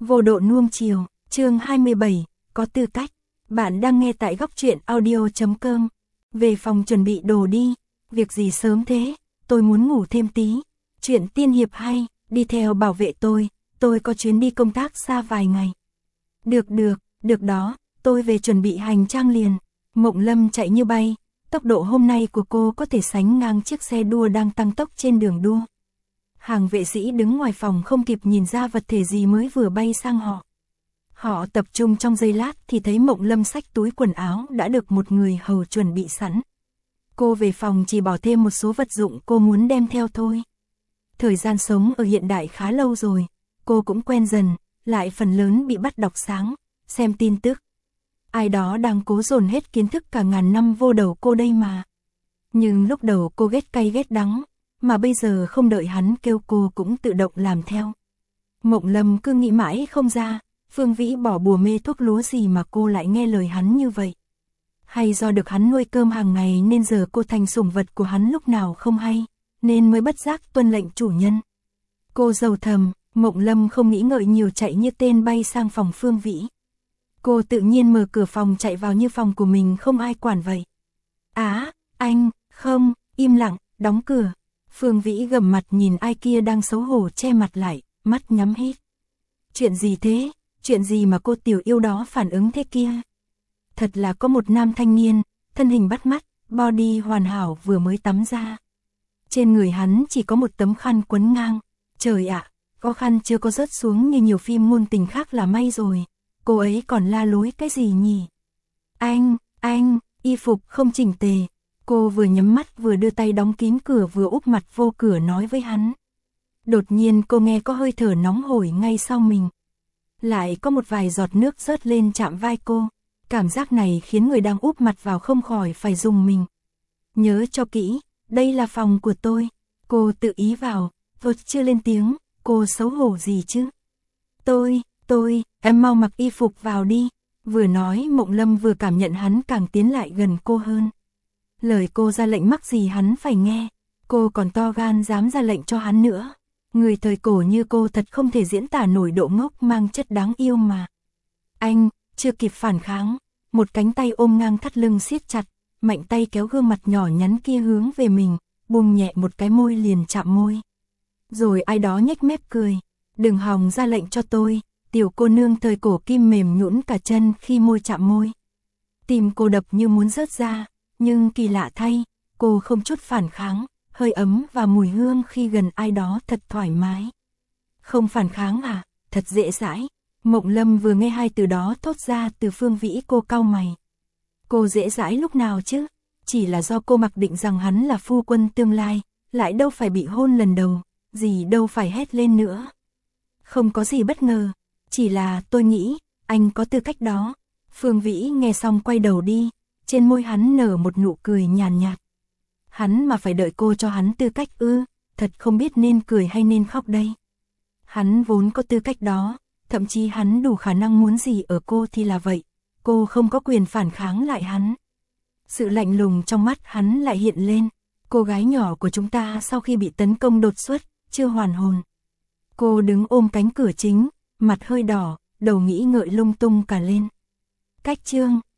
Vô độ nuông chiều, chương 27, có tư cách. Bạn đang nghe tại góc truyện audio.com. Về phòng chuẩn bị đồ đi. Việc gì sớm thế, tôi muốn ngủ thêm tí. Chuyện tiên hiệp hay, đi theo bảo vệ tôi có chuyến đi công tác xa vài ngày. Được đó, tôi về chuẩn bị hành trang liền. Mộng Lâm chạy như bay, tốc độ hôm nay của cô có thể sánh ngang chiếc xe đua đang tăng tốc trên đường đua. Hàng vệ sĩ đứng ngoài phòng không kịp nhìn ra vật thể gì mới vừa bay sang họ. Họ tập trung trong giây lát thì thấy Mộng Lâm xách túi quần áo đã được một người hầu chuẩn bị sẵn. Cô về phòng chỉ bỏ thêm một số vật dụng cô muốn đem theo thôi. Thời gian sống ở hiện đại khá lâu rồi, cô cũng quen dần, lại phần lớn bị bắt đọc sáng, xem tin tức. Ai đó đang cố dồn hết kiến thức cả ngàn năm vô đầu cô đây mà. Nhưng lúc đầu cô ghét cay ghét đắng, mà bây giờ không đợi hắn kêu cô cũng tự động làm theo. Mộng Lâm cứ nghĩ mãi không ra, Phương Vĩ bỏ bùa mê thuốc lúa gì mà cô lại nghe lời hắn như vậy. Hay do được hắn nuôi cơm hàng ngày nên giờ cô thành sủng vật của hắn lúc nào không hay, nên mới bất giác tuân lệnh chủ nhân. Cô rầu thầm, Mộng Lâm không nghĩ ngợi nhiều chạy như tên bay sang phòng Phương Vĩ. Cô tự nhiên mở cửa phòng chạy vào như phòng của mình không ai quản vậy. Anh, không, im lặng, đóng cửa. Phương Vĩ gầm mặt nhìn ai kia đang xấu hổ che mặt lại, mắt nhắm hít. Chuyện gì thế, chuyện gì mà cô tiểu yêu đó phản ứng thế kia? Thật là có một nam thanh niên, thân hình bắt mắt, body hoàn hảo vừa mới tắm ra. Trên người hắn chỉ có một tấm khăn quấn ngang. Trời ạ, có khăn chưa có rớt xuống như nhiều phim ngôn tình khác là may rồi. Cô ấy còn la lối cái gì nhỉ? Anh, y phục không chỉnh tề. Cô vừa nhắm mắt vừa đưa tay đóng kín cửa vừa úp mặt vô cửa nói với hắn. Đột nhiên cô nghe có hơi thở nóng hổi ngay sau mình. Lại có một vài giọt nước rớt lên chạm vai cô. Cảm giác này khiến người đang úp mặt vào không khỏi phải rùng mình. Nhớ cho kỹ, đây là phòng của tôi. Cô tự ý vào, vượt chưa lên tiếng, cô xấu hổ gì chứ? Em mau mặc y phục vào đi. Vừa nói Mộng Lâm vừa cảm nhận hắn càng tiến lại gần cô hơn. Lời cô ra lệnh mắc gì hắn phải nghe. Cô còn to gan dám ra lệnh cho hắn nữa. Người thời cổ như cô thật không thể diễn tả nổi độ ngốc mang chất đáng yêu mà. Anh, chưa kịp phản kháng. Một cánh tay ôm ngang thắt lưng siết chặt. Mạnh tay kéo gương mặt nhỏ nhắn kia hướng về mình. Buông nhẹ một cái môi liền chạm môi. Rồi ai đó nhếch mép cười. Đừng hòng ra lệnh cho tôi. Tiểu cô nương thời cổ kim mềm nhũn cả chân khi môi chạm môi. Tim cô đập như muốn rớt ra. Nhưng kỳ lạ thay, cô không chút phản kháng, hơi ấm và mùi hương khi gần ai đó thật thoải mái. Không phản kháng à, thật dễ dãi. Mộng Lâm vừa nghe hai từ đó thốt ra từ Phương Vĩ cô cau mày. Cô dễ dãi lúc nào chứ? Chỉ là do cô mặc định rằng hắn là phu quân tương lai, lại đâu phải bị hôn lần đầu, gì đâu phải hét lên nữa. Không có gì bất ngờ, chỉ là tôi nghĩ, anh có tư cách đó. Phương Vĩ nghe xong quay đầu đi. Trên môi hắn nở một nụ cười nhàn nhạt. Hắn mà phải đợi cô cho hắn tư cách ư, thật không biết nên cười hay nên khóc đây. Hắn vốn có tư cách đó, thậm chí hắn đủ khả năng muốn gì ở cô thì là vậy, cô không có quyền phản kháng lại hắn. Sự lạnh lùng trong mắt hắn lại hiện lên, cô gái nhỏ của chúng ta sau khi bị tấn công đột xuất, chưa hoàn hồn. Cô đứng ôm cánh cửa chính, mặt hơi đỏ, đầu nghĩ ngợi lung tung cả lên. Cách chương